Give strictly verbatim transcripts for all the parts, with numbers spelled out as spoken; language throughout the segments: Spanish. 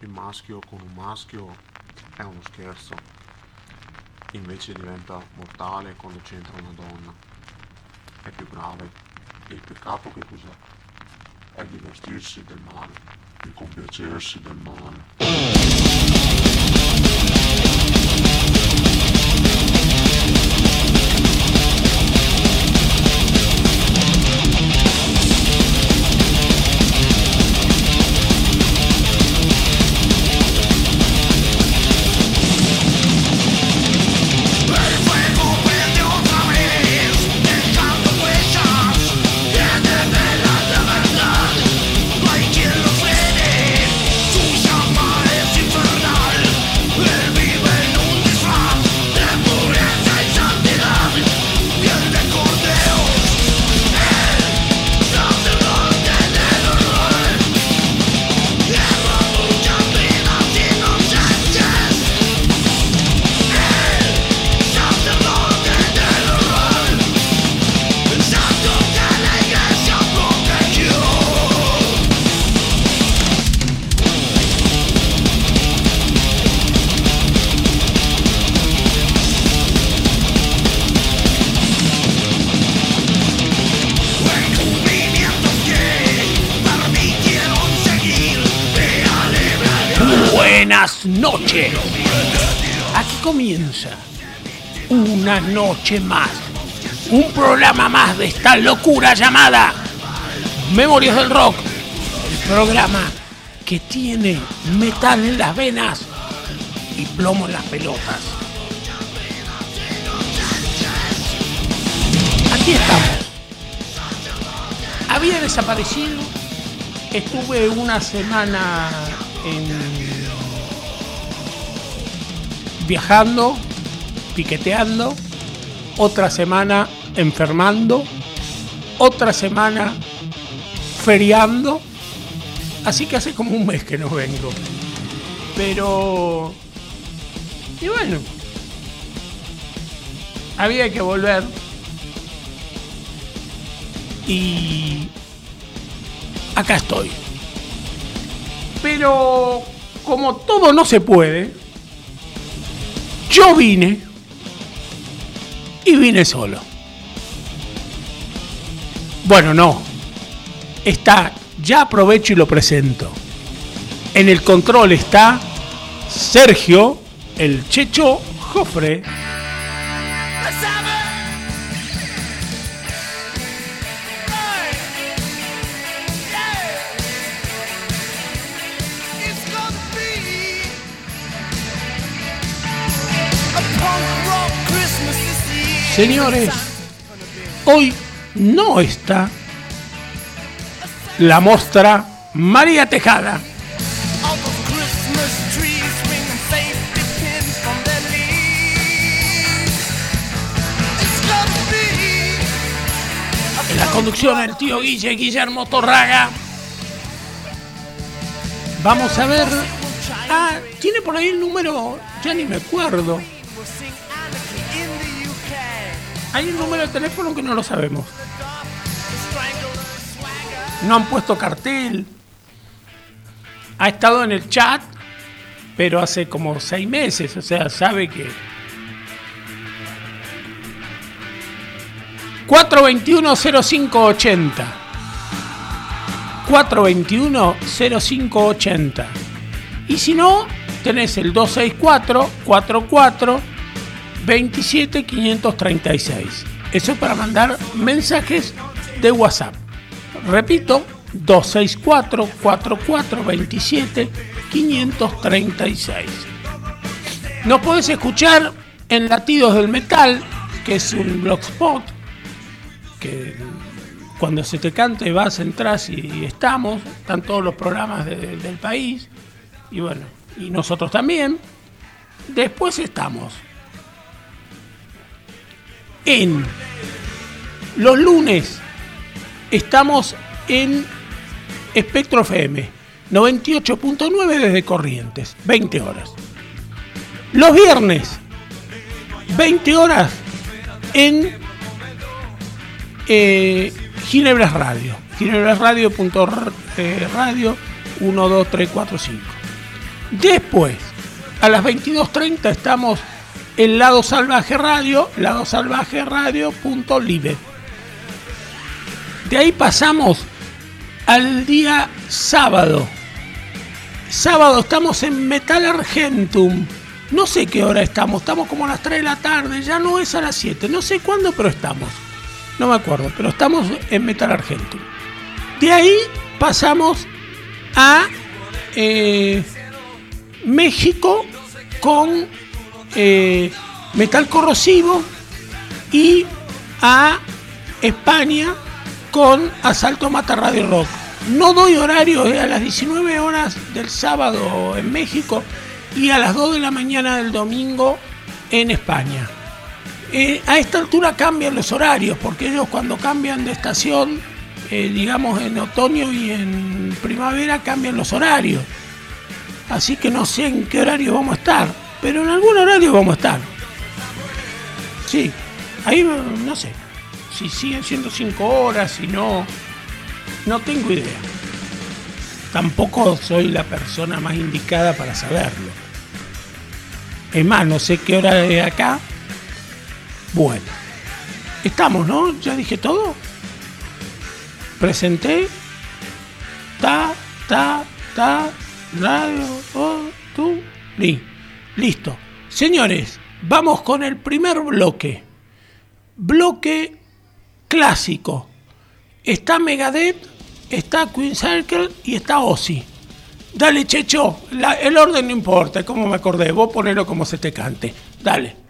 il maschio con un maschio è uno scherzo, invece diventa mortale quando c'entra una donna. È più grave. Il peccato che cos'è? È divertirsi del male, di compiacersi del male. Buenas noches. Aquí comienza una noche más, un programa más de esta locura llamada Memorias del Rock, el programa que tiene metal en las venas y plomo en las pelotas. Aquí estamos. Había desaparecido, estuve una semana en viajando, piqueteando, otra semana enfermando, otra semana feriando, así que hace como un mes que no vengo. Pero, y bueno, había que volver y acá estoy. Pero como todo no se puede, yo vine y vine solo. Bueno, no. Está, ya aprovecho y lo presento. En el control está Sergio, el Checho Jofre. Señores, hoy no está la mostra María Tejada. En la conducción el tío Guille, Guillermo Torraga. Vamos a ver. Ah, tiene por ahí el número, ya ni me acuerdo. Hay un número de teléfono que no lo sabemos. No han puesto cartel. Ha estado en el chat, pero hace como seis meses. O sea, sabe que... cuatro veintiuno cero cinco ochenta. cuatro veintiuno cero cinco ochenta. Y si no, tenés el dos seis cuatro cuarenta y cuatro veintisiete quinientos treinta y seis. Eso es para mandar mensajes de WhatsApp. Repito, dos seis cuatro cuarenta y cuatro veintisiete quinientos treinta y seis. Nos podés escuchar en Latidos del Metal, que es un blogspot que cuando se te cante vas, entras y, y estamos. Están todos los programas de, de, del país. Y bueno, y nosotros también. Después estamos en los lunes, estamos en Espectro F M noventa y ocho punto nueve desde Corrientes, veinte horas. Los viernes, veinte horas en eh, Ginebras Radio, ginebras radio punto radio uno dos tres cuatro cinco. Después, a las veintidós treinta estamos en Lado Salvaje Radio, lado salvaje radio punto live. De ahí pasamos al día sábado. Sábado estamos en Metal Argentum. No sé qué hora estamos, estamos como a las tres de la tarde, ya no es a las siete, no sé cuándo, pero estamos. No me acuerdo, pero estamos en Metal Argentum. De ahí pasamos a eh, México con eh, Metal Corrosivo y a España con Asalto Mata Radio Rock. No doy horario, eh, a las diecinueve horas del sábado en México y a las dos de la mañana del domingo en España. Eh, a esta altura cambian los horarios, porque ellos cuando cambian de estación, eh, digamos en otoño y en primavera, cambian los horarios. Así que no sé en qué horario vamos a estar, pero en algún horario vamos a estar. Sí, ahí no sé, si siguen siendo cinco horas, si no, no tengo idea. Tampoco soy la persona más indicada para saberlo. Es más, no sé qué hora es acá. Bueno, estamos, ¿no? Ya dije todo. Presenté. Ta, ta, ta, radio, oh, tú, li. Listo. Señores, vamos con el primer bloque. Bloque clásico. Está Megadeth, está Queen Circle y está Ozzy. Dale, Checho, la, el orden no importa, como me acordé, vos ponelo como se te cante. Dale.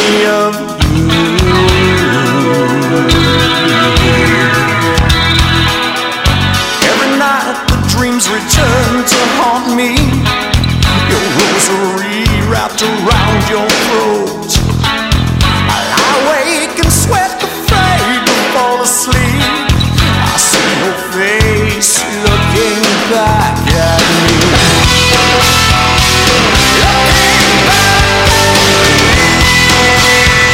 me of you. Every night the dreams return to haunt me. Your rosary wrapped around your throat. I lie awake and sweat, afraid to fall asleep. I see your face looking back at me. Looking back at me.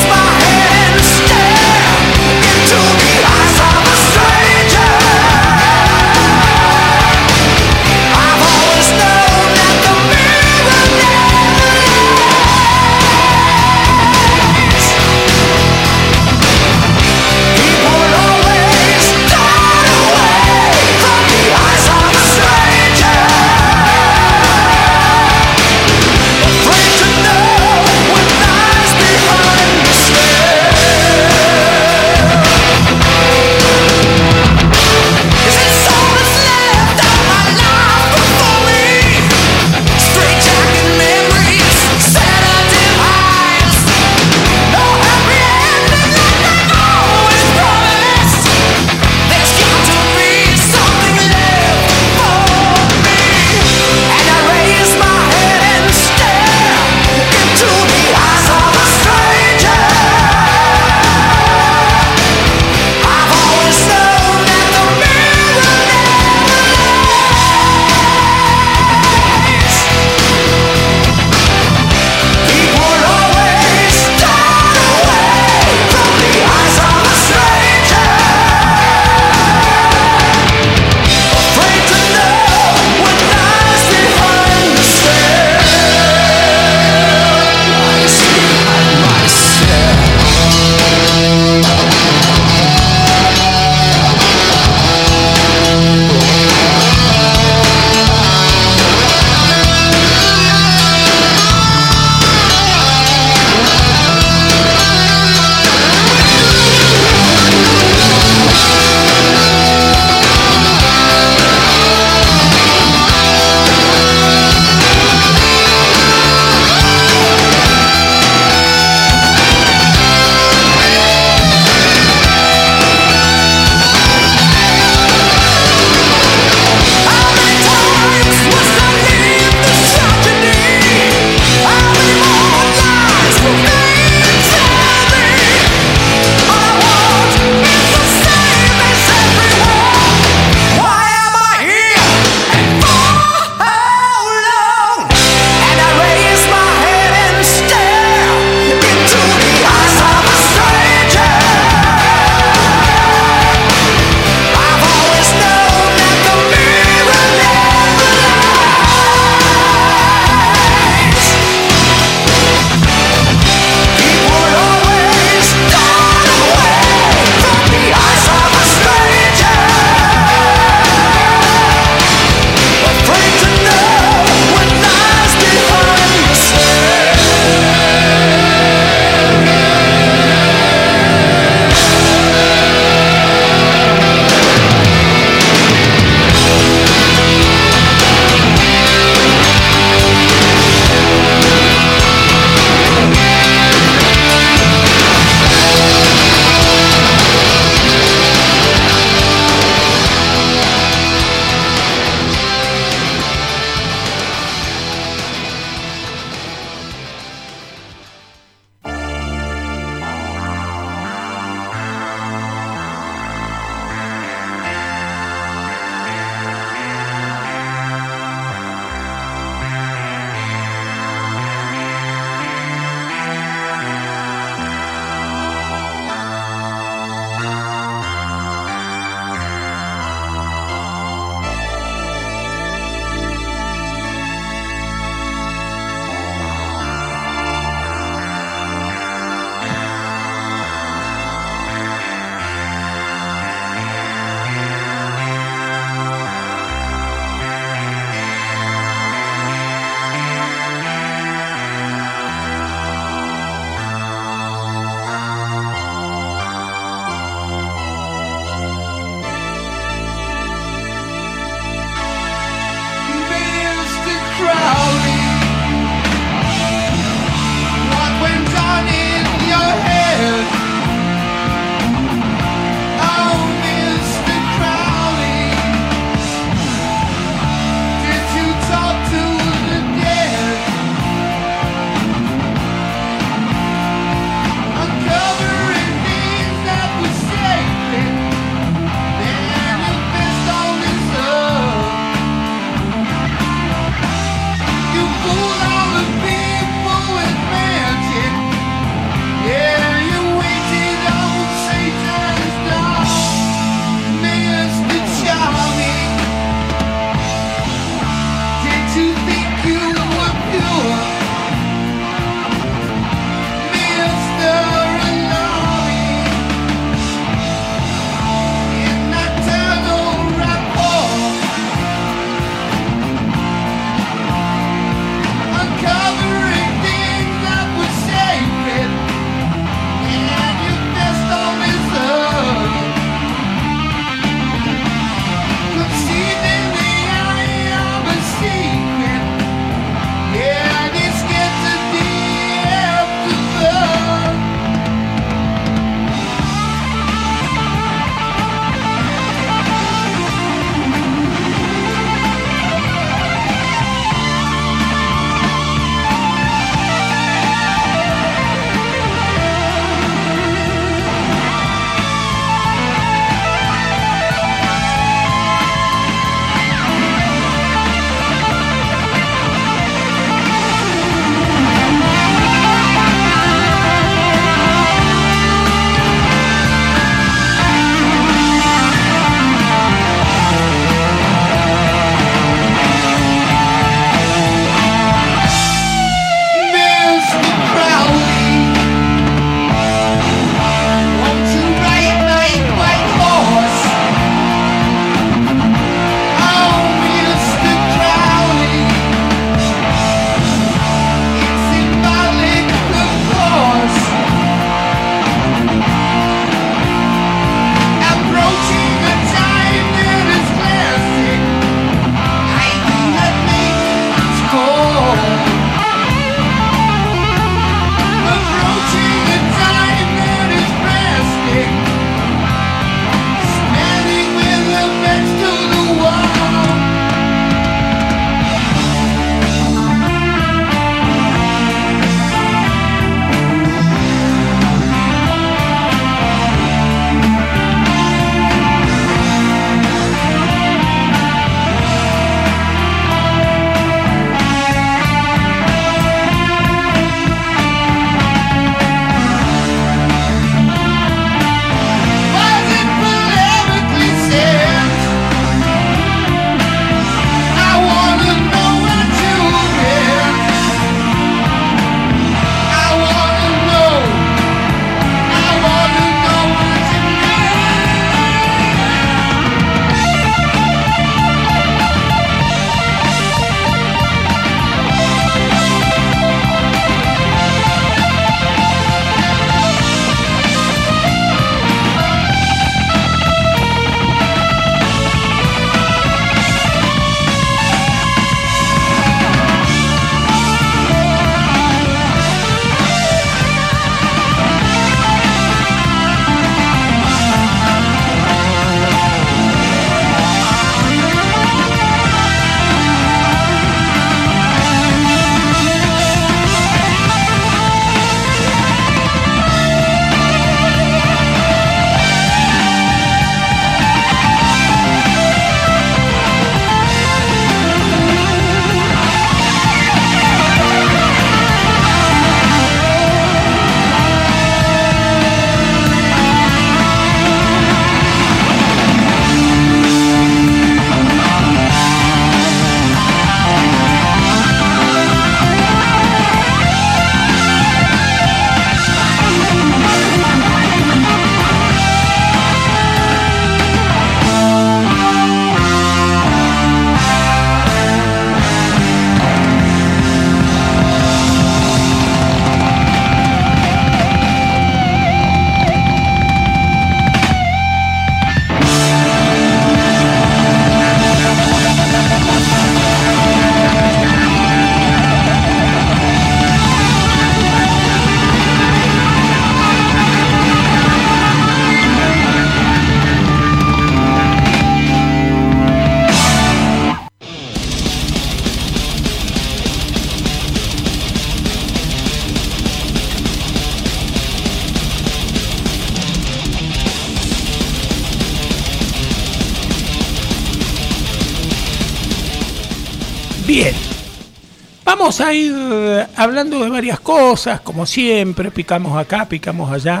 Bien. Vamos a ir hablando de varias cosas, como siempre, picamos acá, picamos allá.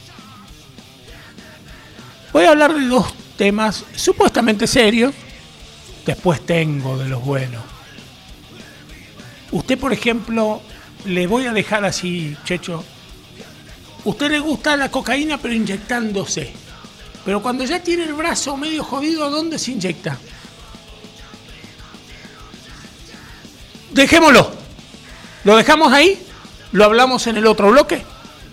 Voy a hablar de dos temas supuestamente serios, después tengo de los buenos. Usted, por ejemplo, le voy a dejar así, Checho. Usted le gusta la cocaína pero inyectándose. Pero cuando ya tiene el brazo medio jodido, ¿dónde se inyecta? Dejémoslo. ¿Lo dejamos ahí? ¿Lo hablamos en el otro bloque?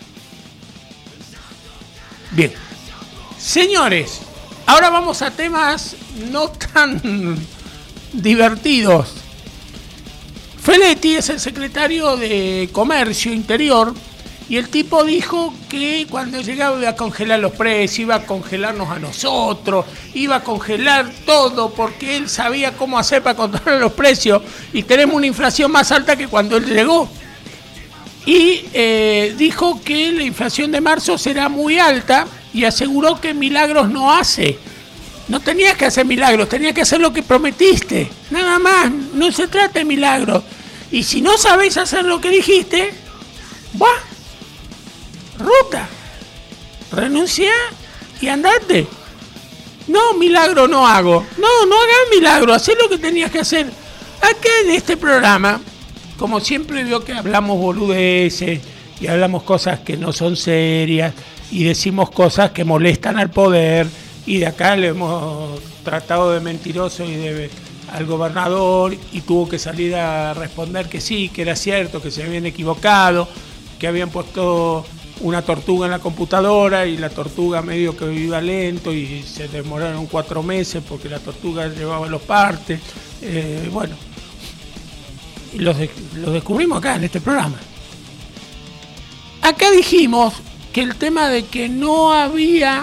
Bien. Señores, ahora vamos a temas no tan divertidos. Feletti es el secretario de Comercio Interior y el tipo dijo que cuando llegaba iba a congelar los precios, iba a congelarnos a nosotros, iba a congelar todo porque él sabía cómo hacer para controlar los precios y tenemos una inflación más alta que cuando él llegó. Y eh, dijo que la inflación de marzo será muy alta y aseguró que milagros no hace. No tenías que hacer milagros, tenías que hacer lo que prometiste. Nada más, no se trata de milagros. Y si no sabéis hacer lo que dijiste, ¡buah! Ruta, renuncia y andate. No, milagro no hago. No, no hagas milagro, hacé lo que tenías que hacer. Acá en este programa, como siempre veo que hablamos boludeces y hablamos cosas que no son serias y decimos cosas que molestan al poder y de acá le hemos tratado de mentiroso y de al gobernador y tuvo que salir a responder que sí, que era cierto, que se habían equivocado, que habían puesto una tortuga en la computadora y la tortuga medio que iba lento y se demoraron cuatro meses porque la tortuga llevaba los partes. Eh, bueno, y los de, lo descubrimos acá en este programa. Acá dijimos que el tema de que no había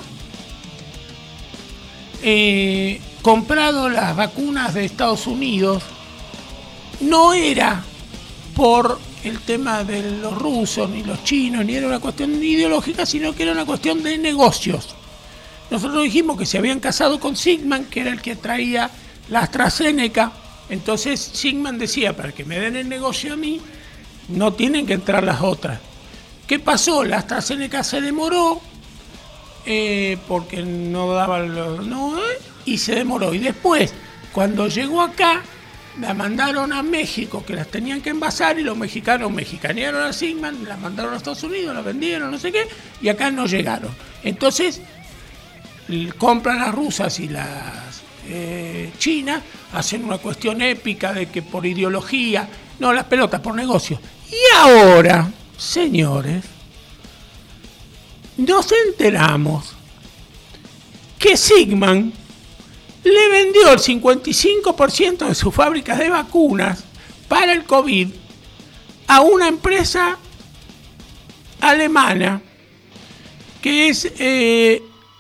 eh, comprado las vacunas de Estados Unidos no era por el tema de los rusos, ni los chinos, ni era una cuestión ideológica, sino que era una cuestión de negocios. Nosotros dijimos que se habían casado con Sigman, que era el que traía la AstraZeneca. Entonces Sigman decía, para que me den el negocio a mí, no tienen que entrar las otras. ¿Qué pasó? La AstraZeneca se demoró, eh, porque no daba los... No, eh, y se demoró. Y después, cuando llegó acá, la mandaron a México, que las tenían que envasar, y los mexicanos mexicanearon a Sigman, las mandaron a Estados Unidos, las vendieron, no sé qué, y acá no llegaron. Entonces, compran las rusas y las eh, chinas, hacen una cuestión épica de que por ideología, no, las pelotas, por negocio. Y ahora, señores, nos enteramos que Sigman le vendió el cincuenta y cinco por ciento de sus fábricas de vacunas para el COVID a una empresa alemana que es eh,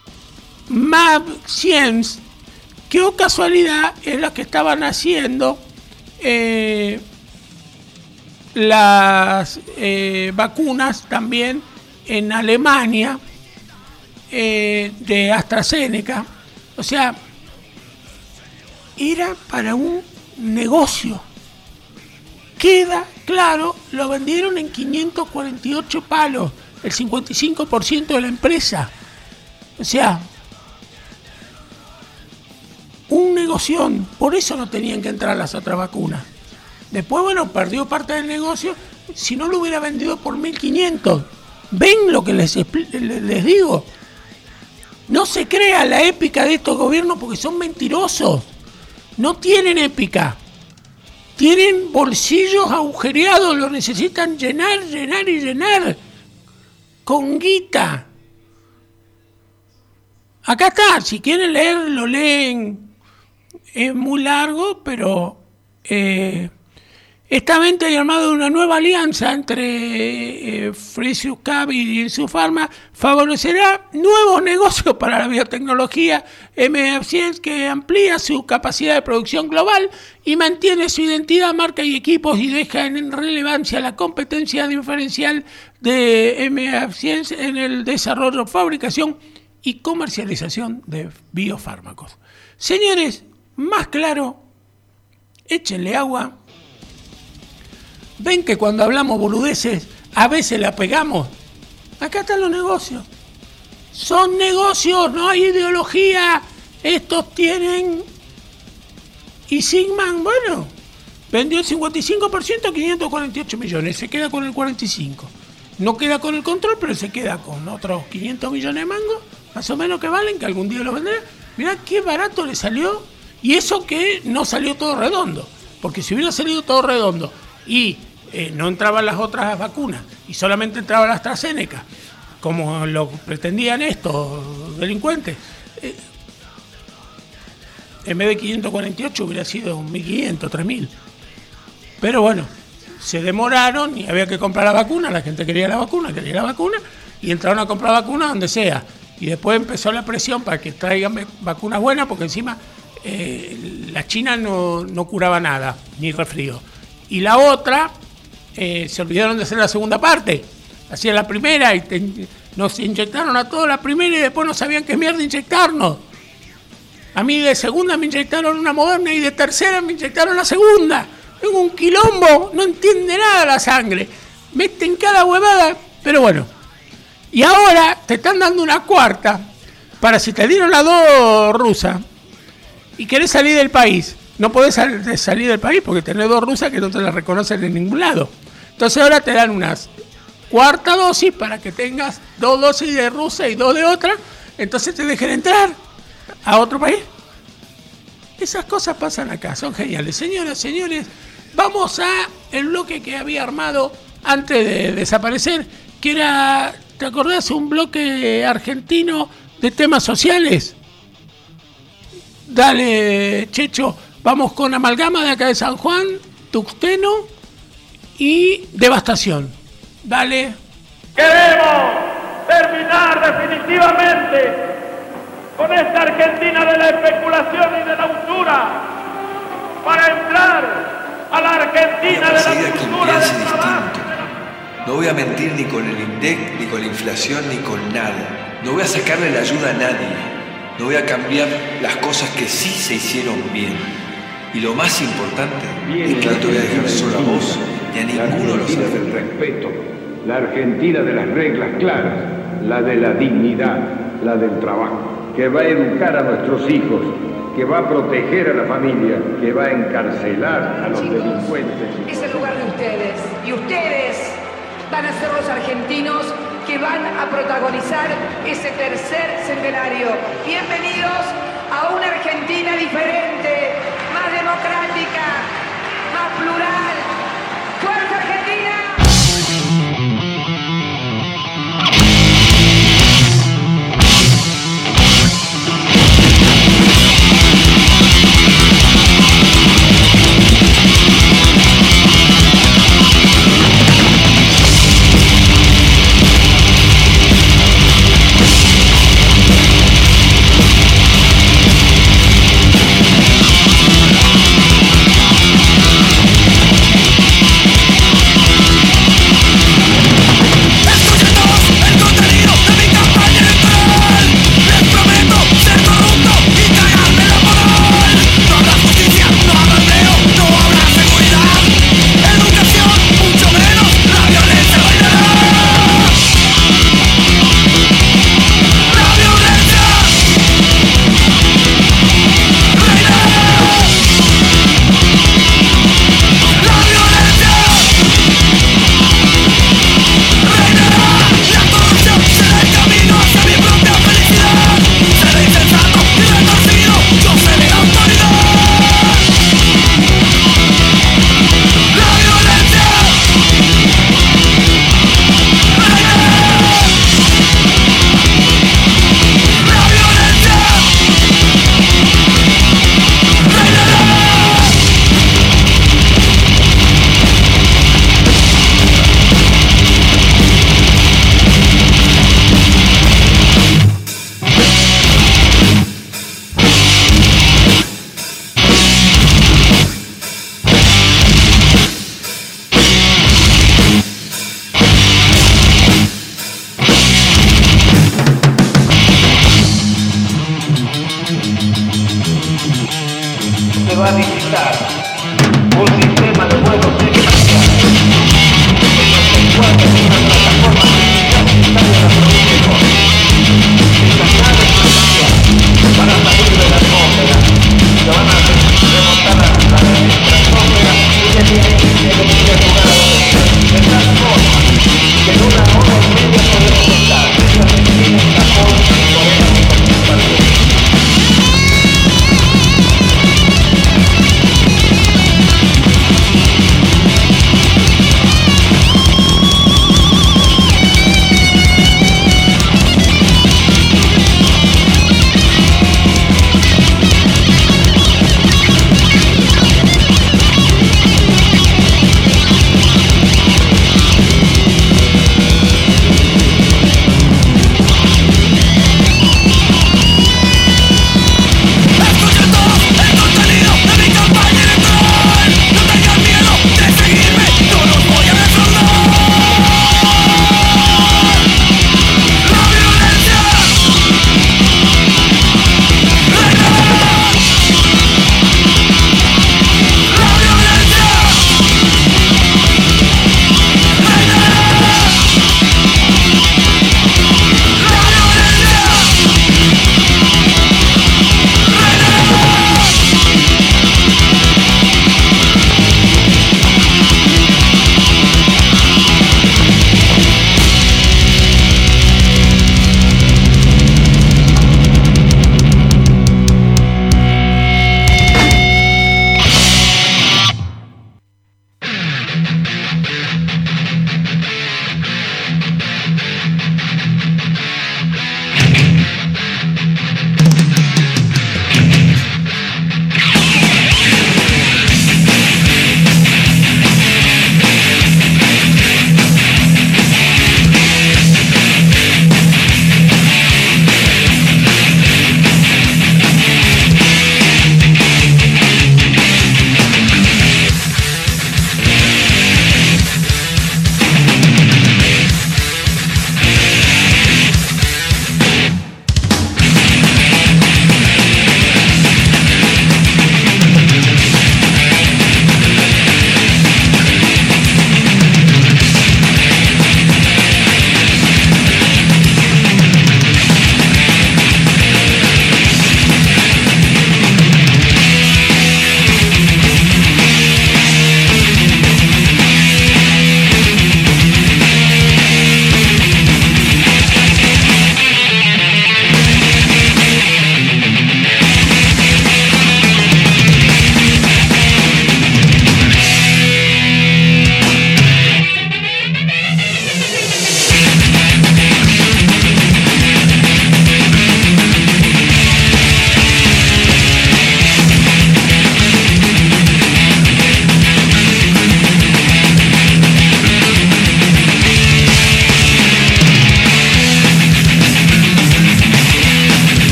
mAbxience, que oh casualidad es la que estaban haciendo eh, las eh, vacunas también en Alemania eh, de AstraZeneca. O sea, era para un negocio. Queda claro, lo vendieron en quinientos cuarenta y ocho palos, el cincuenta y cinco por ciento de la empresa. O sea, un negoción. Por eso no tenían que entrar las otras vacunas. Después, bueno, perdió parte del negocio. Si no lo hubiera vendido por mil quinientos. ¿Ven lo que les, les digo? No se crea la épica de estos gobiernos porque son mentirosos. No tienen épica. Tienen bolsillos agujereados, los necesitan llenar, llenar y llenar. Con guita. Acá está, si quieren leer, lo leen. Es muy largo, pero eh, esta venta y armado de una nueva alianza entre eh, Fresius Cavi y Insufarma favorecerá nuevos negocios para la biotecnología mAbxience, que amplía su capacidad de producción global y mantiene su identidad, marca y equipos, y deja en relevancia la competencia diferencial de mAbxience en el desarrollo, fabricación y comercialización de biofármacos. Señores, más claro, échenle agua. Ven que cuando hablamos boludeces, a veces la pegamos. Acá están los negocios. Son negocios, no hay ideología. Estos tienen... Y Sigman, bueno, vendió el cincuenta y cinco por ciento, quinientos cuarenta y ocho millones. Se queda con el cuarenta y cinco por ciento. No queda con el control, pero se queda con otros quinientos millones de mangos, más o menos que valen, que algún día los venderá. Mirá qué barato le salió. Y eso que no salió todo redondo. Porque si hubiera salido todo redondo y eh, no entraban las otras vacunas y solamente entraba la AstraZeneca, como lo pretendían estos delincuentes, eh, en vez de quinientos cuarenta y ocho hubiera sido mil quinientos, tres mil. Pero bueno, se demoraron y había que comprar la vacuna, la gente quería la vacuna, quería la vacuna, y entraron a comprar vacuna donde sea. Y después empezó la presión para que traigan vacunas buenas, porque encima eh, la China no, no curaba nada, ni resfrío. Y la otra, eh, se olvidaron de hacer la segunda parte. Hacían la primera y te, nos inyectaron a todos la primera y después no sabían qué mierda inyectarnos. A mí de segunda me inyectaron una Moderna y de tercera me inyectaron la segunda. Tengo un quilombo, no entiende nada la sangre. Meten cada huevada, pero bueno. Y ahora te están dando una cuarta para si te dieron la dos rusa y querés salir del país. No podés sal- salir del país porque tenés dos rusas que no te las reconocen en ningún lado. Entonces ahora te dan una cuarta dosis para que tengas dos dosis de rusa y dos de otra. Entonces te dejen entrar a otro país. Esas cosas pasan acá, son geniales. Señoras, señores, vamos a el bloque que había armado antes de desaparecer, que era, ¿te acordás? Un bloque argentino de temas sociales. Dale, Checho, vamos con Amalgama de acá de San Juan, Tuxteno y Devastación. Dale. Queremos terminar definitivamente con esta Argentina de la especulación y de la usura, para entrar a la Argentina de la cultura del trabajo. No voy a mentir ni con el INDEC, ni con la inflación, ni con nada. No voy a sacarle la ayuda a nadie. No voy a cambiar las cosas que sí se hicieron bien. Y lo más importante es que no te voy a dejar solo a vos ni a ninguno de los Argentina del respeto, la Argentina de las reglas claras, la de la dignidad, la del trabajo, que va a educar a nuestros hijos, que va a proteger a la familia, que va a encarcelar a los Chicos, delincuentes. es el lugar de ustedes. Y ustedes van a ser los argentinos que van a protagonizar ese tercer centenario. Bienvenidos a una Argentina diferente, más democrática, más plural. ¡Fuerza Argentina!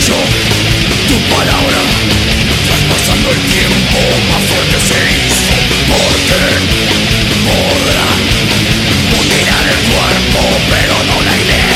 sello, tu palabra, traspasando el tiempo, más fuerte se hizo, porque podrán mutilar el cuerpo, pero no la idea.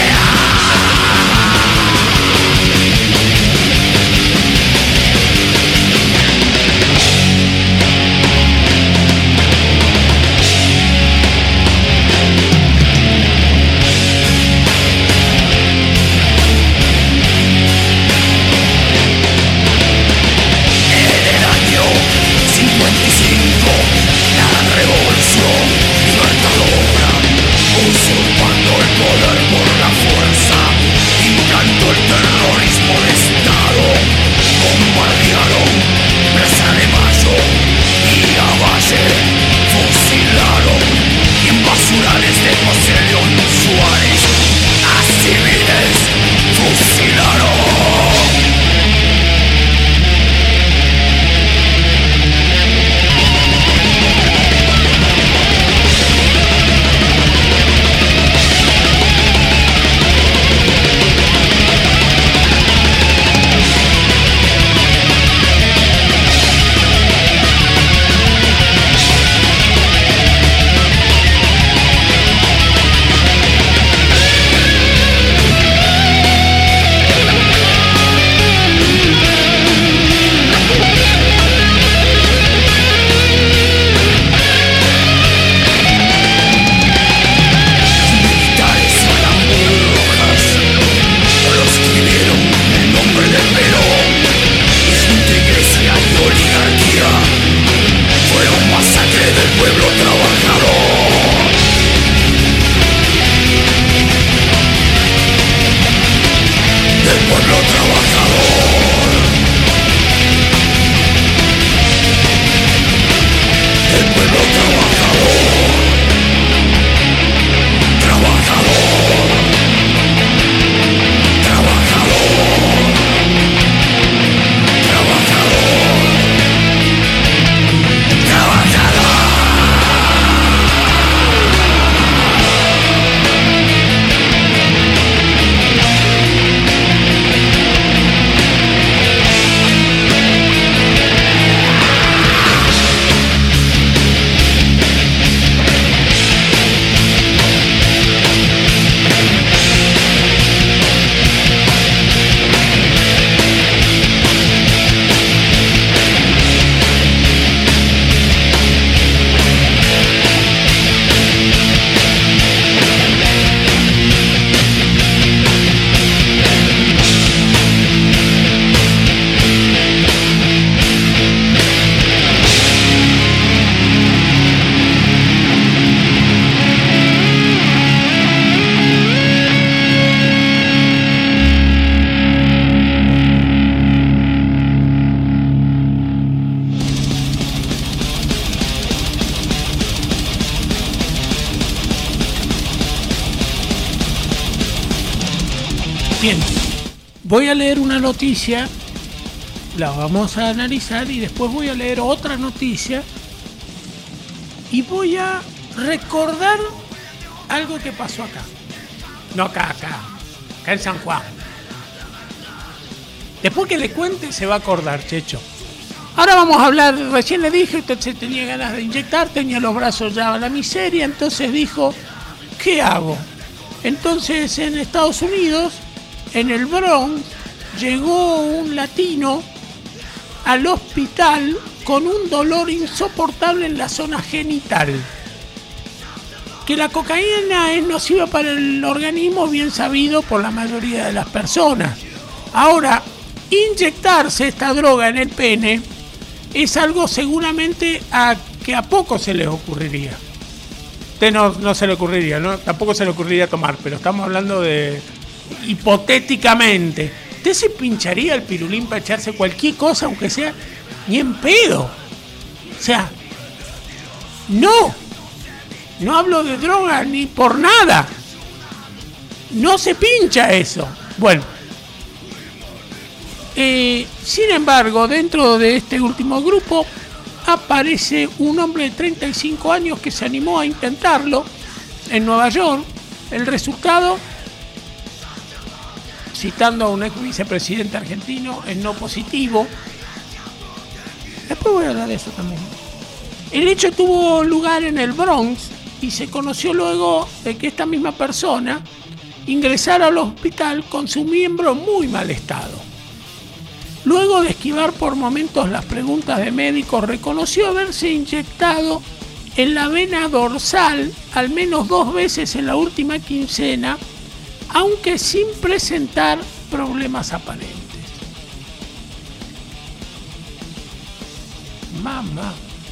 Bien, voy a leer una noticia, la vamos a analizar y después voy a leer otra noticia y voy a recordar algo que pasó acá. No acá, acá, acá en San Juan. Después que le cuente se va a acordar, Checho. Ahora vamos a hablar, recién le dije, usted se tenía ganas de inyectar, tenía los brazos ya a la miseria, entonces dijo, ¿qué hago? Entonces en Estados Unidos, en el Bronx, llegó un latino al hospital con un dolor insoportable en la zona genital. Que la cocaína es nociva para el organismo, bien sabido por la mayoría de las personas. Ahora, inyectarse esta droga en el pene es algo seguramente a que a poco se les ocurriría. Usted no, no se le ocurriría, ¿no? Tampoco se le ocurriría tomar, pero estamos hablando de hipotéticamente. ¿Usted se pincharía el pirulín para echarse cualquier cosa, aunque sea ni en pedo? O sea, no. No hablo de droga ni por nada. No se pincha eso. Bueno. Eh, sin embargo, dentro de este último grupo aparece un hombre de treinta y cinco años que se animó a intentarlo en Nueva York. El resultado, citando a un ex vicepresidente argentino, en no positivo. Después voy a hablar de eso también. El hecho tuvo lugar en el Bronx y se conoció luego de que esta misma persona ingresara al hospital con su miembro en muy mal estado. Luego de esquivar por momentos las preguntas de médicos, reconoció haberse inyectado en la vena dorsal al menos dos veces en la última quincena, aunque sin presentar problemas aparentes. Mamá.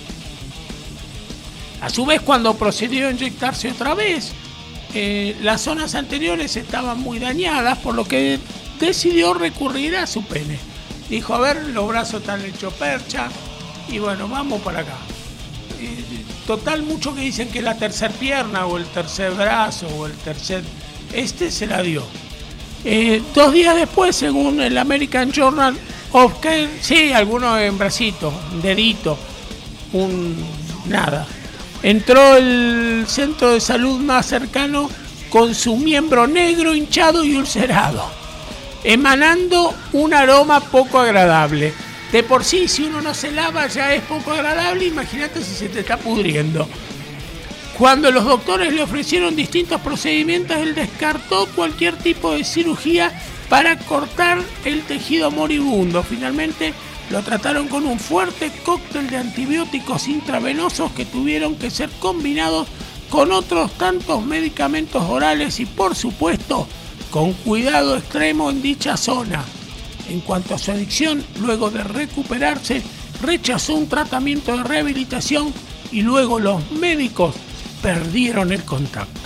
A su vez, cuando procedió a inyectarse otra vez, eh, las zonas anteriores estaban muy dañadas, por lo que decidió recurrir a su pene. Dijo, a ver, los brazos están hechos percha, y bueno, vamos para acá. Eh, total, mucho que dicen que la tercer pierna, o el tercer brazo, o el tercer... Este se la dio. Eh, dos días después, según el American Journal of Care, sí, algunos en bracito, un dedito, un... nada. Entró el centro de salud más cercano con su miembro negro, hinchado y ulcerado, emanando un aroma poco agradable. De por sí, si uno no se lava ya es poco agradable, imagínate si se te está pudriendo. Cuando los doctores le ofrecieron distintos procedimientos, él descartó cualquier tipo de cirugía para cortar el tejido moribundo. Finalmente lo trataron con un fuerte cóctel de antibióticos intravenosos que tuvieron que ser combinados con otros tantos medicamentos orales y, por supuesto, con cuidado extremo en dicha zona. En cuanto a su adicción, luego de recuperarse, rechazó un tratamiento de rehabilitación y luego los médicos perdieron el contacto.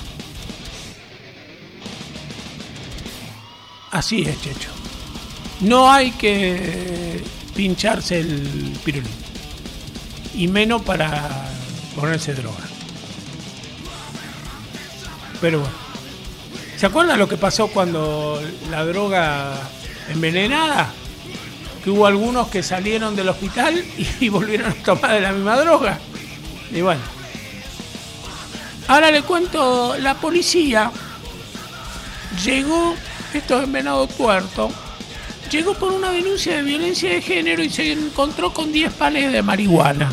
Así es, Checho. No hay que pincharse el pirulín, y menos para ponerse droga. Pero bueno, ¿se acuerdan lo que pasó cuando la droga envenenada? Que hubo algunos que salieron del hospital y volvieron a tomar de la misma droga. Y bueno, ahora le cuento, la policía llegó, esto es en Venado Tuerto, llegó por una denuncia de violencia de género y se encontró con diez panes de marihuana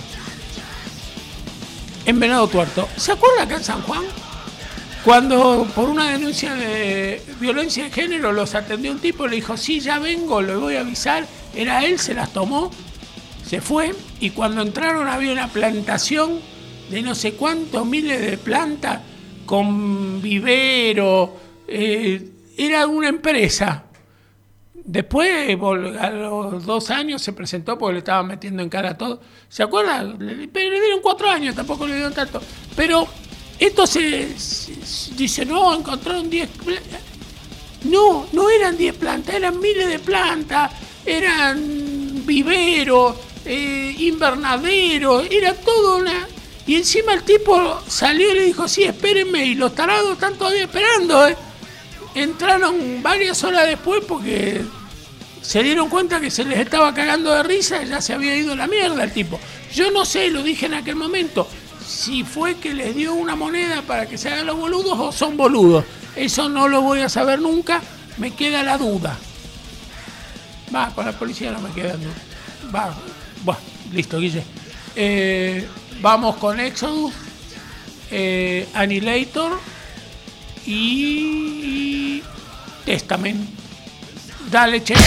en Venado Tuerto. ¿Se acuerda acá en San Juan? Cuando por una denuncia de violencia de género los atendió un tipo, le dijo, sí, ya vengo, le voy a avisar. Era él, se las tomó, se fue, y cuando entraron había una plantación de no sé cuántos miles de plantas con vivero, eh, era una empresa. Después, a los dos años, se presentó porque le estaban metiendo en cara todo. ¿Se acuerdan? Le, le dieron cuatro años, tampoco le dieron tanto. Pero esto se, se dice, no, encontraron diez plantas. No, no eran diez plantas, eran miles de plantas, eran viveros, eh, invernaderos, era todo una... Y encima el tipo salió y le dijo, sí, espérenme, y los tarados están todavía esperando, ¿eh? Entraron varias horas después porque se dieron cuenta que se les estaba cagando de risa y ya se había ido la mierda el tipo. Yo no sé, lo dije en aquel momento, si fue que les dio una moneda para que se hagan los boludos o son boludos. Eso no lo voy a saber nunca, me queda la duda. Va, con la policía no me queda duda. Va, bueno, listo, Guille. Eh, vamos con Exodus, eh, Annihilator y Testament. Dale, Checho.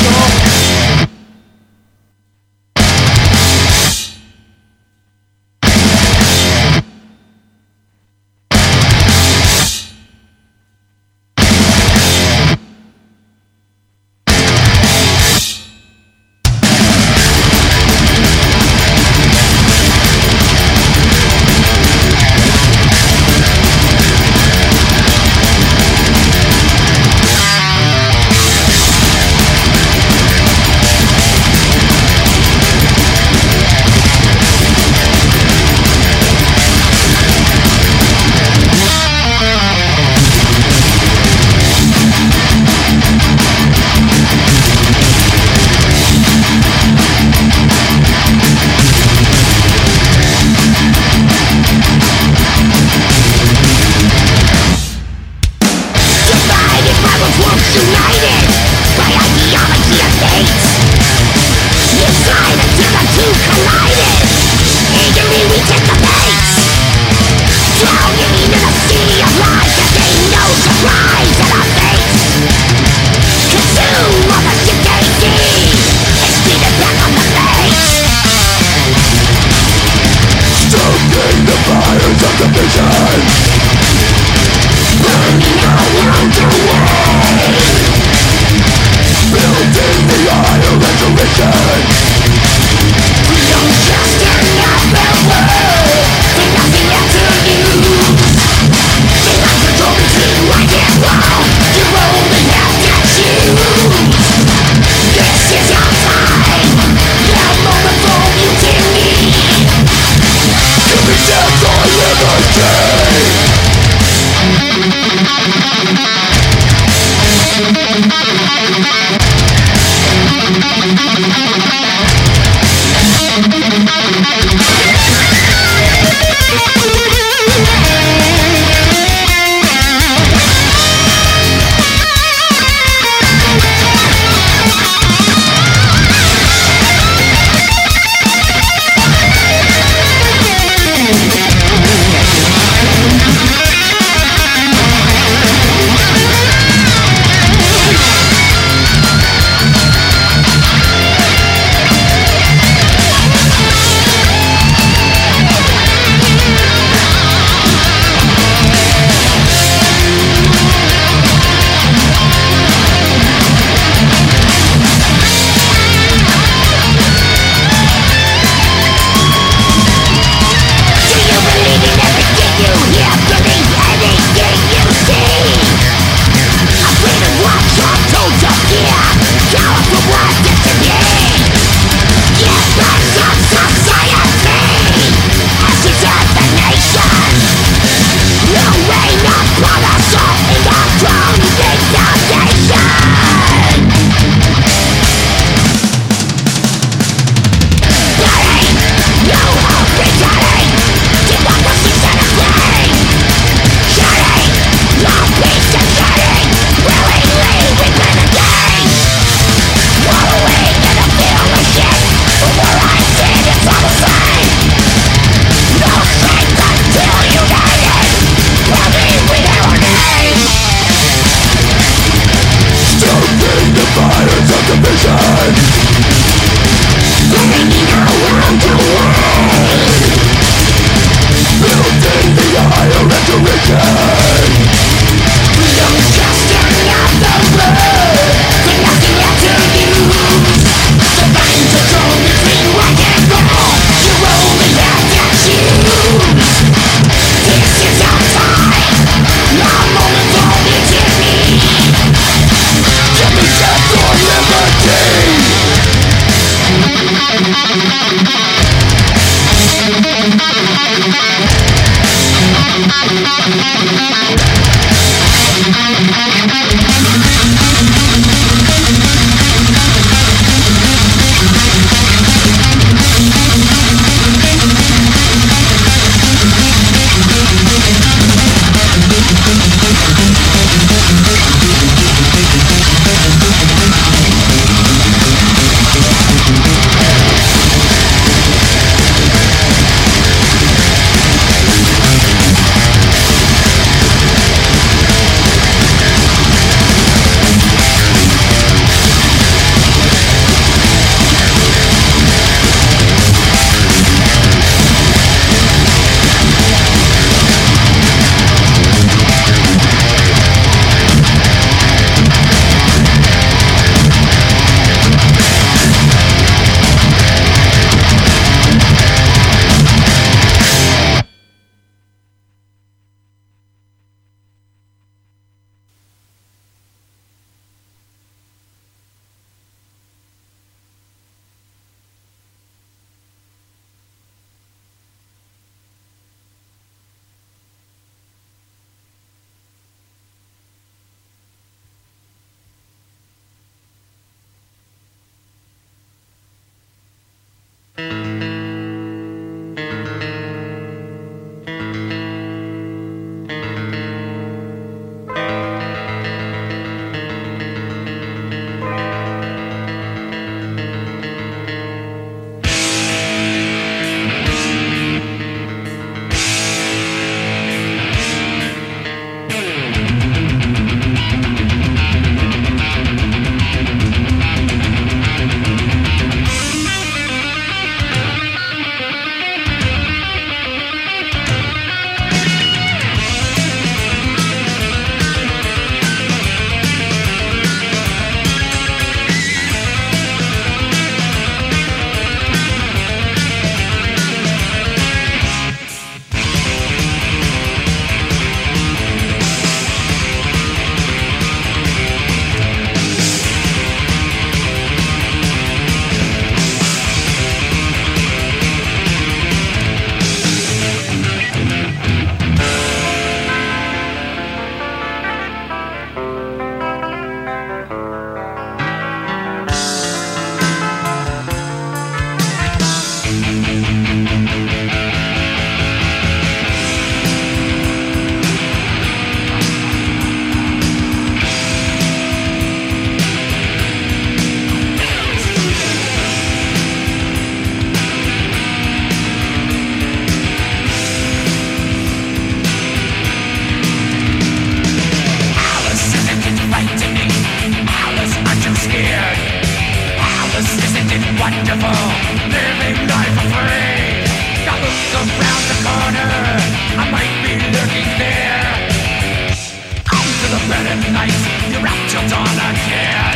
lying there. After the bed at night, you're up till dawn again.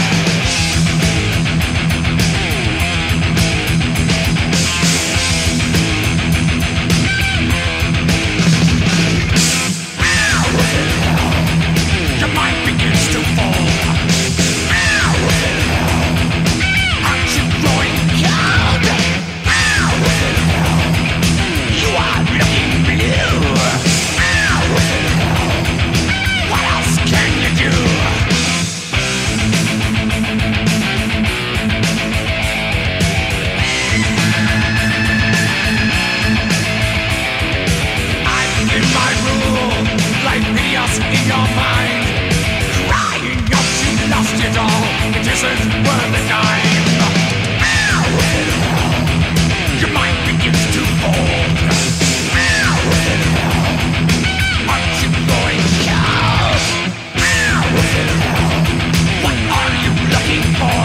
Your mind begins to fall. Aren't you growing cold? You are looking blue. What else can you do? I begin my rule, like chaos in your mind. Crying up, you lost it all. It isn't worth a dime. Your mind begins to fold. Aren't you going cold? What are you looking for?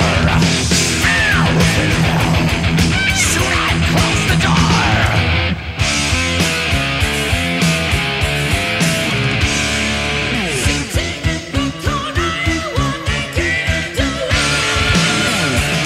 Soon I close the door. Sitting in the corner, you were making it alive.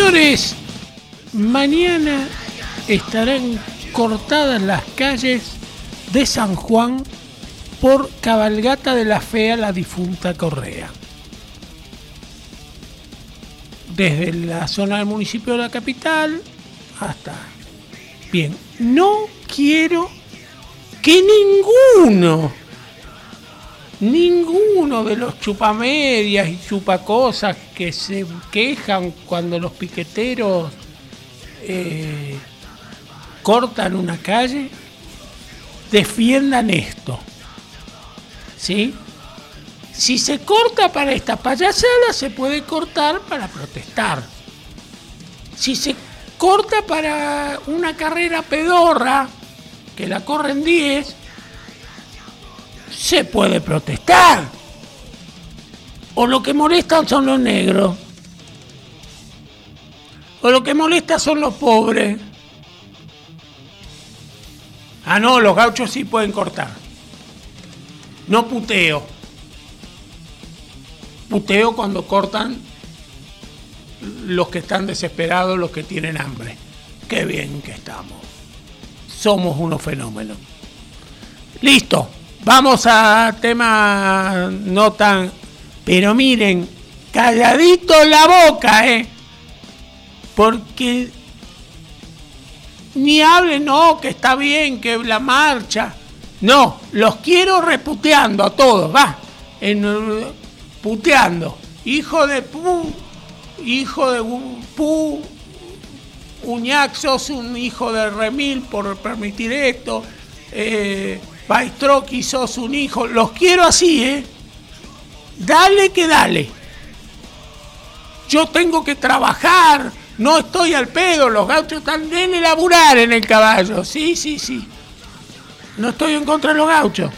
Señores, mañana estarán cortadas las calles de San Juan por cabalgata de la fea la difunta Correa. Desde la zona del municipio de la capital hasta... Bien, no quiero que ninguno, ninguno de los chupamedias y chupacosas que se quejan cuando los piqueteros eh, cortan una calle, defiendan esto. ¿Sí? Si se corta para esta payasada, se puede cortar para protestar. Si se corta para una carrera pedorra, que la corren diez, se puede protestar. O lo que molestan son los negros. O lo que molesta son los pobres. Ah, no, los gauchos sí pueden cortar. No puteo. Puteo cuando cortan los que están desesperados, los que tienen hambre. Qué bien que estamos. Somos unos fenómenos. Listo. Vamos a tema no tan... Pero miren, calladito la boca, ¿eh? Porque ni hablen, no, que está bien, que la marcha... No, los quiero reputeando a todos, va. En, puteando. Hijo de pu, hijo de pu, Uñac, sos un hijo de remil por permitir esto. Eh, Baistroqui, sos un hijo. Los quiero así, ¿eh? Dale que dale. Yo tengo que trabajar, no estoy al pedo. Los gauchos están de laburar en el caballo. Sí, sí, sí. No estoy en contra de los gauchos.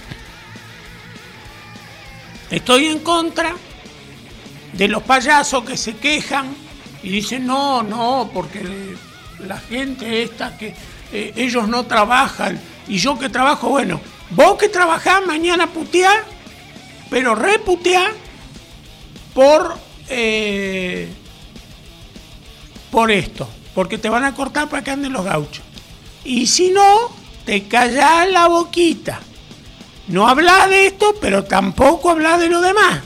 Estoy en contra de los payasos que se quejan y dicen no, no, porque la gente esta que eh, ellos no trabajan y yo que trabajo, bueno, vos que trabajás mañana puteá, pero reputeá por eh, por esto, porque te van a cortar para que anden los gauchos. Y si no, te callás la boquita. No hablás de esto, pero tampoco hablás de lo demás.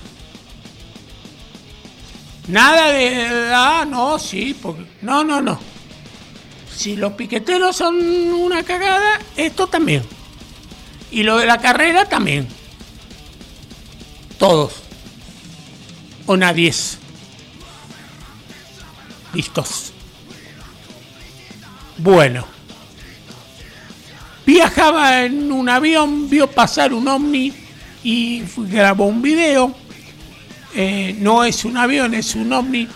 Nada de... Ah, no, sí, porque... No, no, no. Si los piqueteros son una cagada, esto también. Y lo de la carrera también. Todos. O nadies. Listos. Bueno. Viajaba en un avión, vio pasar un ovni y grabó un video. Eh, no es un avión, es un ovni.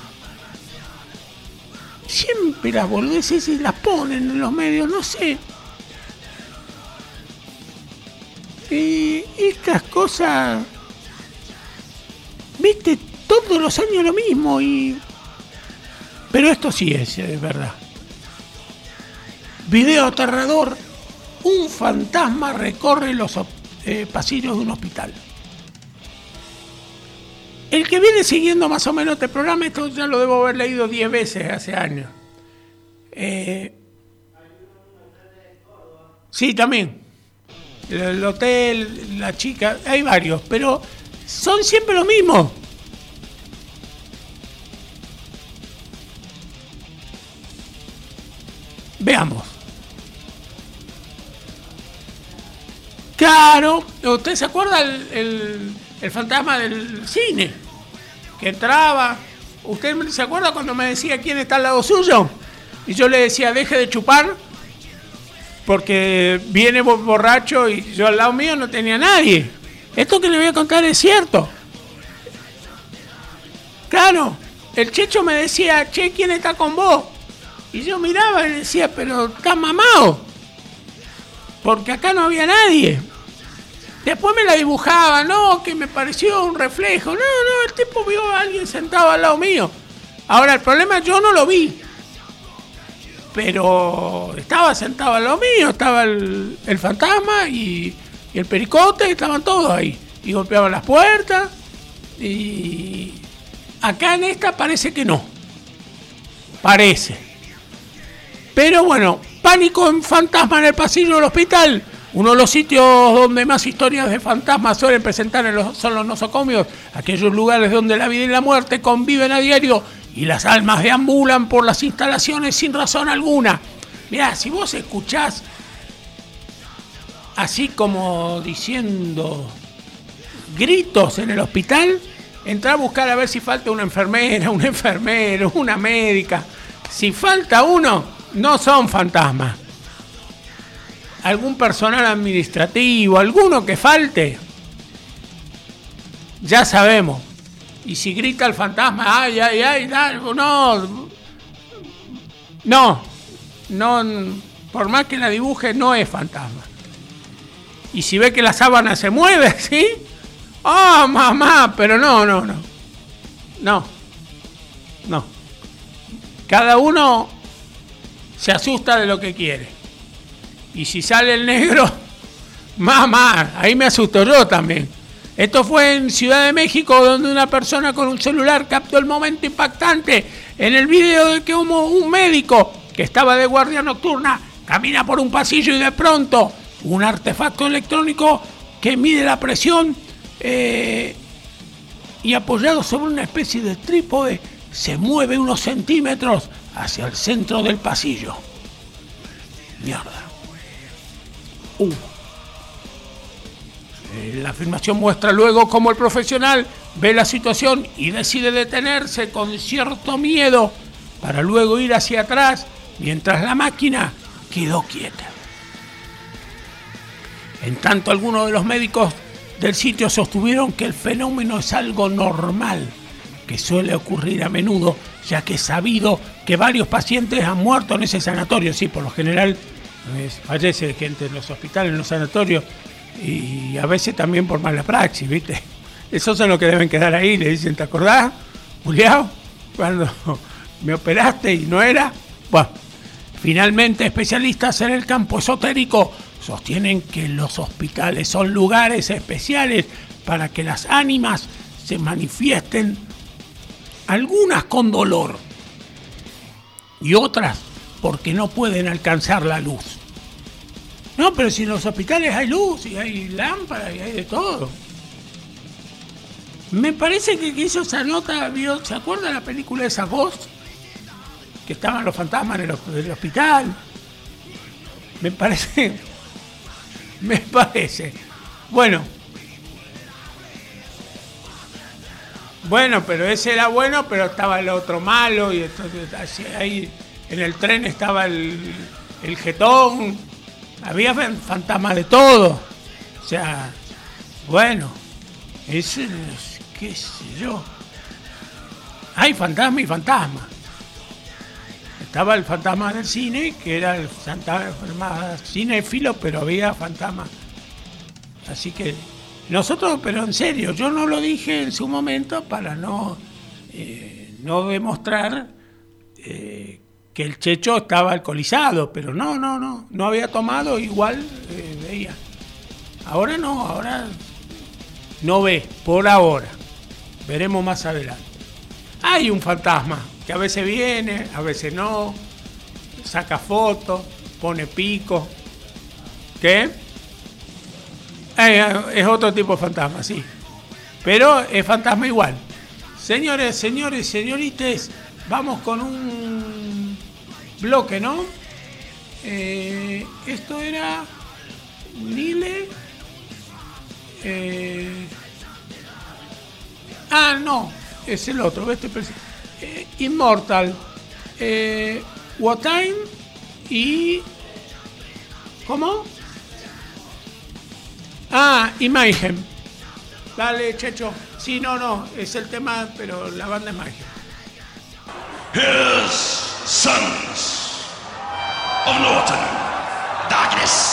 Siempre las boludeces las ponen en los medios, no sé. Eh, estas cosas, viste, todos los años lo mismo y... Pero esto sí es, es verdad. Video aterrador. Un fantasma recorre los eh, pasillos de un hospital. El que viene siguiendo más o menos este programa, esto ya lo debo haber leído diez veces hace años. Eh, sí, también. El, el hotel, la chica, hay varios, pero son siempre los mismos. Veamos. Claro, ¿usted se acuerda el, el, el fantasma del cine? Que entraba. ¿Usted se acuerda cuando me decía quién está al lado suyo? Y yo le decía, deje de chupar, porque viene borracho y yo al lado mío no tenía nadie. Esto que le voy a contar es cierto. Claro, el Checho me decía, che, ¿quién está con vos? Y yo miraba y decía, pero está mamado, porque acá no había nadie. Después me la dibujaba, no, que me pareció un reflejo. No, no, el tipo vio a alguien sentado al lado mío. Ahora, el problema, yo no lo vi. Pero estaba sentado al lado mío, estaba el, el fantasma y, y el pericote, estaban todos ahí. Y golpeaban las puertas. Y acá en esta parece que no. parece. Pero bueno, pánico en fantasma en el pasillo del hospital. Uno de los sitios donde más historias de fantasmas suelen presentar en los, son los nosocomios, aquellos lugares donde la vida y la muerte conviven a diario y las almas deambulan por las instalaciones sin razón alguna. Mirá, si vos escuchás así como diciendo gritos en el hospital, entrá a buscar a ver si falta una enfermera, un enfermero, una médica. Si falta uno, no son fantasmas. Algún personal administrativo, alguno que falte, ya sabemos. Y si grita el fantasma, ay, ay, ay, no, no, no, no, por más que la dibuje, no es fantasma. Y si ve que la sábana se mueve, ¿sí? ¡Oh, mamá! Pero no, no, no. No. No. Cada uno se asusta de lo que quiere. Y si sale el negro, mamá, ahí me asusto yo también. Esto fue en Ciudad de México, donde una persona con un celular captó el momento impactante en el video de que como un médico que estaba de guardia nocturna camina por un pasillo y de pronto un artefacto electrónico que mide la presión eh, y apoyado sobre una especie de trípode se mueve unos centímetros hacia el centro del pasillo. Mierda. Uh. Eh, la filmación muestra luego cómo el profesional ve la situación y decide detenerse con cierto miedo para luego ir hacia atrás mientras la máquina quedó quieta. En tanto, algunos de los médicos del sitio sostuvieron que el fenómeno es algo normal, que suele ocurrir a menudo, ya que es sabido que varios pacientes han muerto en ese sanatorio. Sí, por lo general eh, fallece gente en los hospitales, en los sanatorios, y a veces también por mala praxis, ¿viste? Esos son los que deben quedar ahí, le dicen, ¿te acordás, Julián? Cuando me operaste y no era. Bueno, finalmente, especialistas en el campo esotérico sostienen que los hospitales son lugares especiales para que las ánimas se manifiesten, algunas con dolor y otras porque no pueden alcanzar la luz. No, pero si en los hospitales hay luz y hay lámparas y hay de todo. Me parece que hizo esa nota, ¿vio? ¿Se acuerda la película esa Ghost? Que estaban los fantasmas en el, en el hospital. Me parece... Me parece. Bueno. Bueno, pero ese era bueno, pero estaba el otro malo. Y entonces ahí en el tren estaba el, el jetón. Había fantasmas de todo. O sea, bueno. Ese es, qué sé yo. Hay fantasma y fantasma. Estaba el fantasma del cine, que era el fantasma cinéfilo, pero había fantasmas. Así que nosotros, pero en serio, yo no lo dije en su momento para no, eh, no demostrar eh, que el Checho estaba alcoholizado, pero no, no, no, no había tomado, igual eh, veía. Ahora no, ahora no ve, por ahora. Veremos más adelante. Hay un fantasma que a veces viene, a veces no, saca fotos, pone pico. ¿Qué? Eh, es otro tipo de fantasma, sí. Pero es fantasma igual. Señores, señores, señoritas, vamos con un bloque, ¿no? Eh, esto era Nile. Eh, ah, no, es el otro, este eh, Immortal, eh, What Time y ¿cómo? Ah, y Mayhem. Dale, Checho. Sí, no, no, es el tema, pero la banda es Mayhem. Here's Sons of Norton. Darkness.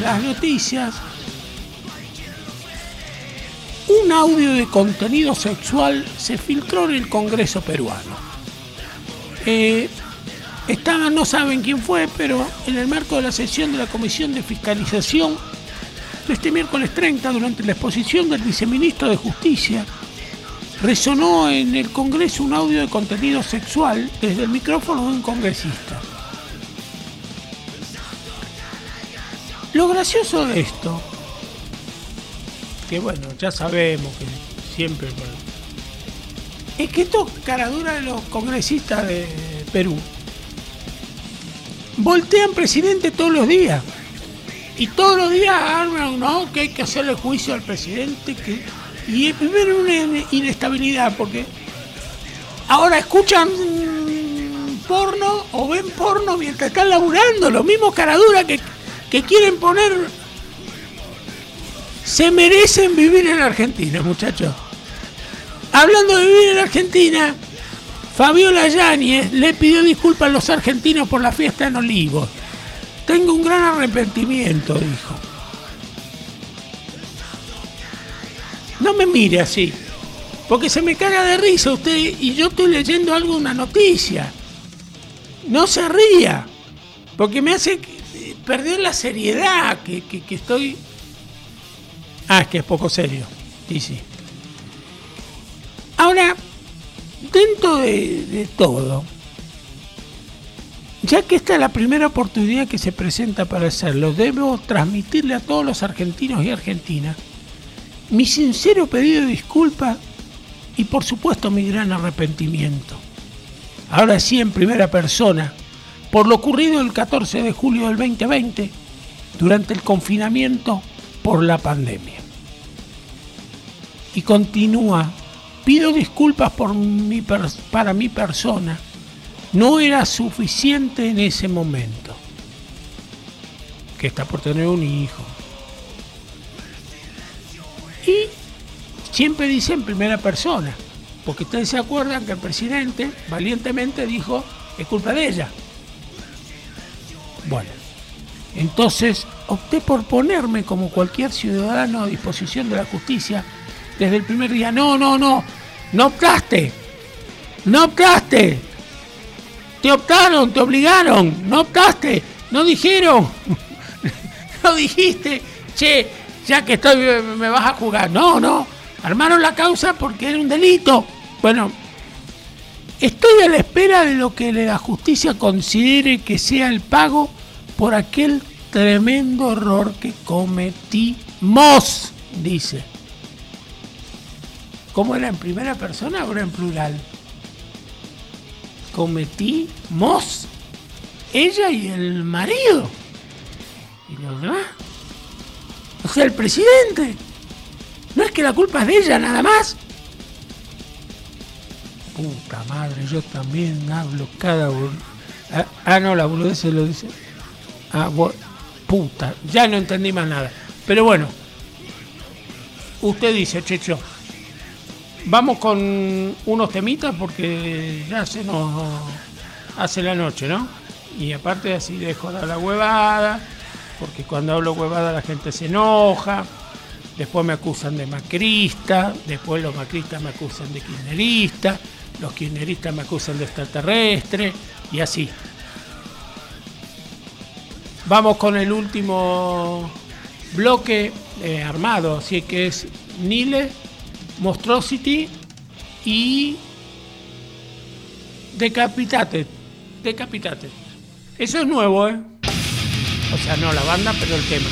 las noticias, un audio de contenido sexual se filtró en el Congreso peruano. Eh, estaban, no saben quién fue, pero en el marco de la sesión de la Comisión de Fiscalización de este miércoles treinta, durante la exposición del viceministro de Justicia, resonó en el Congreso un audio de contenido sexual desde el micrófono de un congresista. Lo gracioso de esto, que bueno, ya sabemos que siempre, bueno, es que estos caraduras de los congresistas de Perú voltean presidente todos los días. Y todos los días arman, no, que hay que hacerle juicio al presidente, que y ven una inestabilidad, porque ahora escuchan porno o ven porno mientras están laburando, los mismos caraduras que, que quieren poner. Se merecen vivir en Argentina, muchachos. Hablando de vivir en Argentina, Fabiola Yáñez le pidió disculpas a los argentinos por la fiesta en Olivos. Tengo un gran arrepentimiento, dijo. No me mire así, porque se me caga de risa usted y yo estoy leyendo algo, una noticia. No se ría, porque me hace perder la seriedad que, que, que estoy... Ah, es que es poco serio, sí, sí. Ahora, dentro de, de todo, ya que esta es la primera oportunidad que se presenta para hacerlo, debo transmitirle a todos los argentinos y argentinas mi sincero pedido de disculpas y por supuesto mi gran arrepentimiento. Ahora sí, en primera persona, por lo ocurrido el catorce de julio del veinte veinte, durante el confinamiento por la pandemia. Y continúa, pido disculpas por mi pers- para mi persona. No era suficiente en ese momento, que está por tener un hijo. Y siempre dice en primera persona, porque ustedes se acuerdan que el presidente valientemente dijo, es culpa de ella. Bueno, entonces opté por ponerme como cualquier ciudadano a disposición de la justicia desde el primer día. No, no, no, no optaste, no optaste. Te optaron, te obligaron, no optaste, no dijeron, no dijiste, che, ya que estoy, me vas a jugar. No, no, armaron la causa porque era un delito. Bueno, estoy a la espera de lo que la justicia considere que sea el pago por aquel tremendo error que cometimos, dice. ¿Cómo era en primera persona o era en plural? Cometimos, ella y el marido y los demás, o sea, el presidente. No es que la culpa es de ella nada más. Puta madre, yo también hablo cada bol... ah, ah no, la boludez se lo dice. Ah, bo... puta, ya no entendí más nada. Pero bueno, usted dice, Checho, vamos con unos temitas porque ya se nos hace la noche, ¿no? Y aparte así dejo la huevada, porque cuando hablo huevada la gente se enoja, después me acusan de macrista, después los macristas me acusan de kirchnerista, los kirchneristas me acusan de extraterrestre, y así. Vamos con el último bloque eh, armado, así que es Nile, Monstrosity y Decapitate. Decapitate. Eso es nuevo, ¿eh? O sea, no la banda, pero el tema.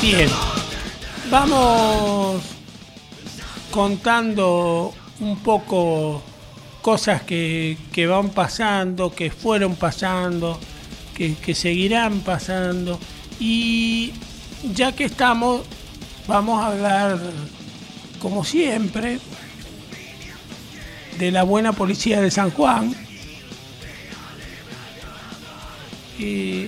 Bien, vamos contando un poco cosas que, que van pasando, que fueron pasando, que, que seguirán pasando. Y ya que estamos, vamos a hablar, como siempre, de la buena policía de San Juan. Y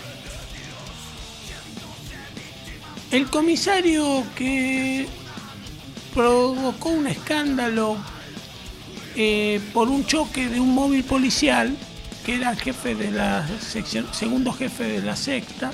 el comisario que provocó un escándalo eh, por un choque de un móvil policial, que era jefe de la sección, segundo jefe de la sexta,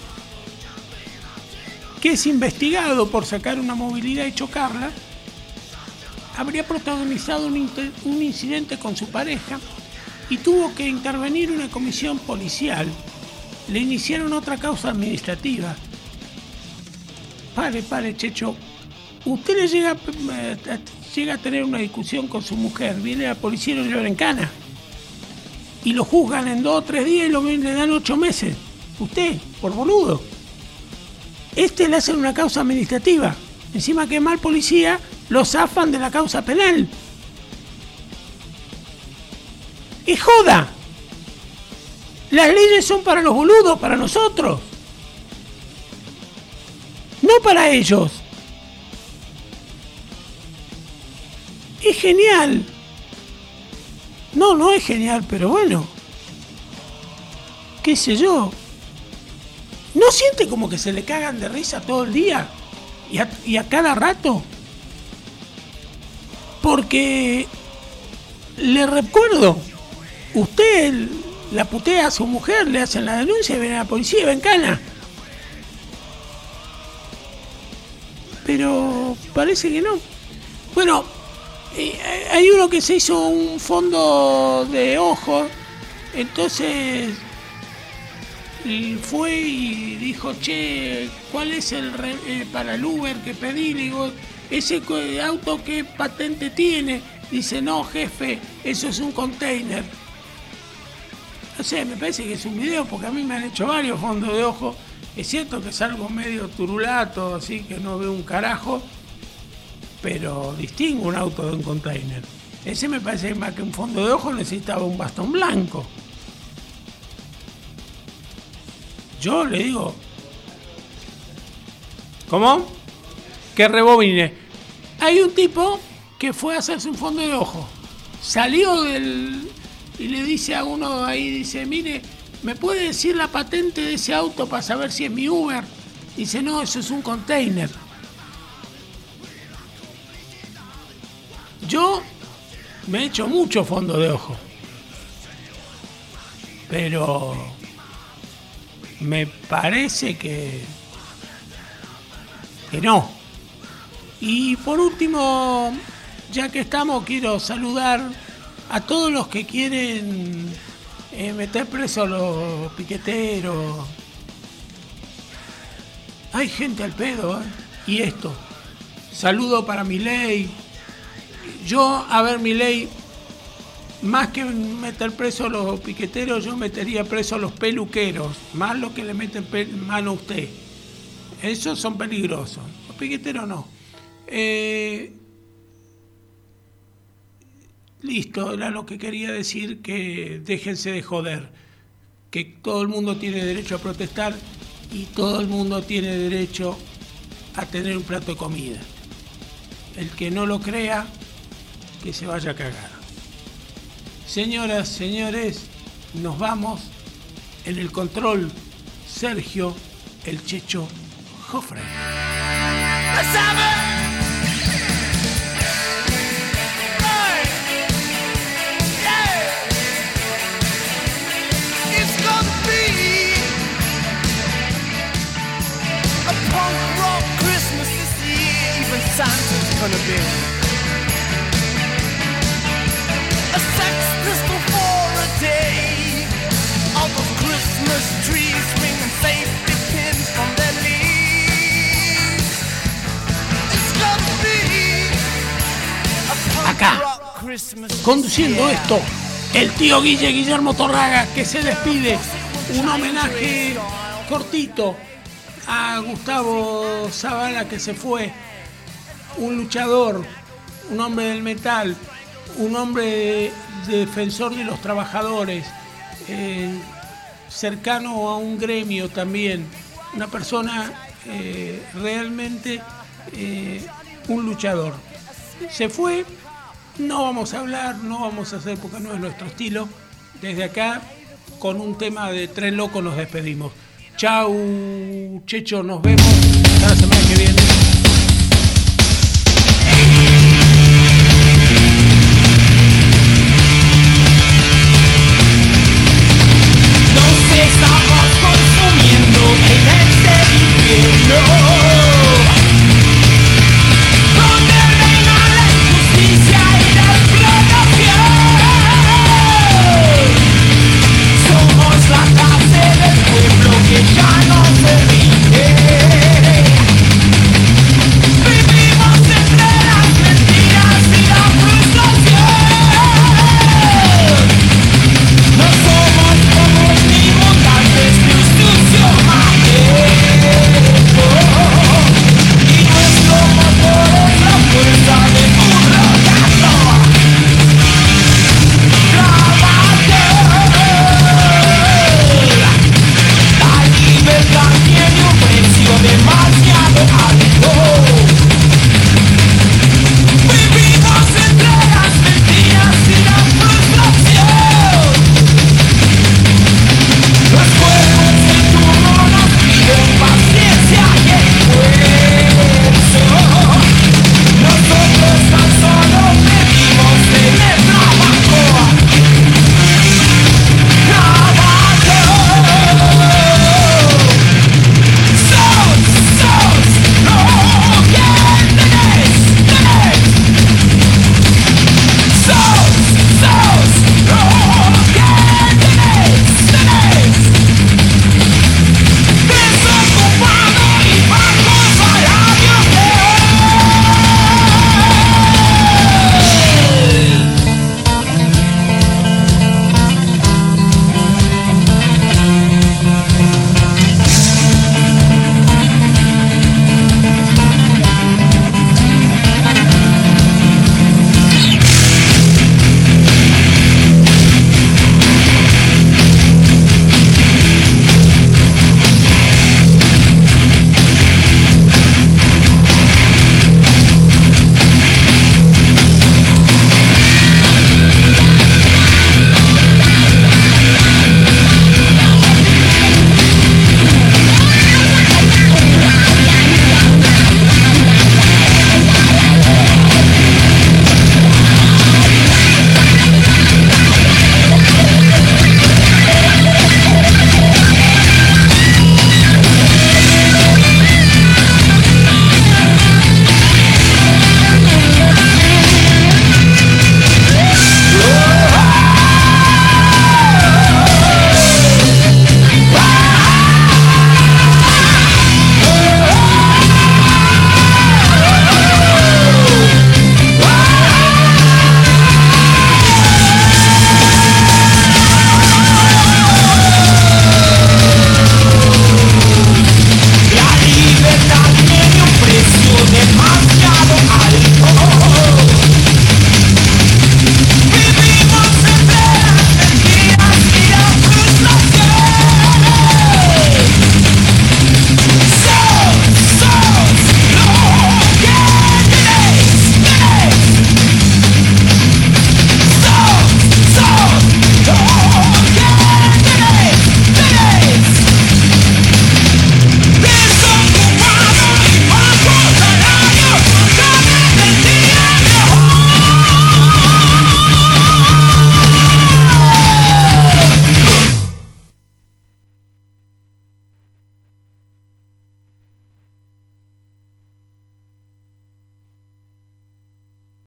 que es investigado por sacar una movilidad y chocarla, habría protagonizado un, inter, un incidente con su pareja y tuvo que intervenir una comisión policial. Le iniciaron otra causa administrativa. Pare, pare, Checho. Usted le llega, eh, llega a tener una discusión con su mujer, viene la policía y lo llevan en cana. Y lo juzgan en dos o tres días y lo, le dan ocho meses. Usted, por boludo. Este le hacen una causa administrativa. Encima que mal policía, lo zafan de la causa penal. ¡Es joda! Las leyes son para los boludos, para nosotros. No para ellos. Es genial. No, no es genial, pero bueno. ¿Qué sé yo? ¿No siente como que se le cagan de risa todo el día? Y a, y a cada rato. Porque le recuerdo, usted la putea a su mujer, le hacen la denuncia, viene a la policía y va en cana. Pero parece que no. Bueno, eh, hay uno que se hizo un fondo de ojos, entonces fue y dijo, che, ¿cuál es el re, eh, para el Uber que pedí? Le digo, ¿ese auto qué patente tiene? Dice, no, jefe, eso es un container. No sé, me parece que es un video, porque a mí me han hecho varios fondos de ojo. Es cierto que salgo medio turulato, así que no veo un carajo, pero distingo un auto de un container. Ese me parece que más que un fondo de ojo necesitaba un bastón blanco. Yo le digo, ¿cómo? Que rebobine. Hay un tipo que fue a hacerse un fondo de ojo. Salió del... y le dice a uno ahí, dice, mire, ¿me puede decir la patente de ese auto para saber si es mi Uber? Dice, no, eso es un container. Yo me he hecho mucho fondo de ojo. Pero me parece que, que no. Y por último, ya que estamos, quiero saludar a todos los que quieren eh, meter presos a los piqueteros. Hay gente al pedo, ¿eh? Y esto. Saludo para Milei. Yo, a ver, Milei, más que meter preso a los piqueteros, yo metería preso a los peluqueros, más lo que le meten pe- mano a usted. Esos son peligrosos. Los piqueteros no. Eh, listo, era lo que quería decir, que déjense de joder. Que todo el mundo tiene derecho a protestar y todo el mundo tiene derecho a tener un plato de comida. El que no lo crea, que se vaya a cagar. Señoras, señores, nos vamos. En el control, Sergio, el Checho Jofre. Santa's gonna be a sex pistol for a day. All those Christmas trees swinging safety pins from their leaves. It's gonna be a Acá, punk rock Christmas. conduciendo esto, el tío Guille Guillermo Torraga, que se despide. Un homenaje cortito, a Gustavo Zavala, que se fue, un luchador, un hombre del metal, un hombre defensor de los trabajadores, eh, cercano a un gremio también, una persona eh, realmente eh, un luchador. Se fue, no vamos a hablar, no vamos a hacer porque no es nuestro estilo. Desde acá, con un tema de Tren Loco nos despedimos. Chau, Checho, nos vemos hasta la semana que viene.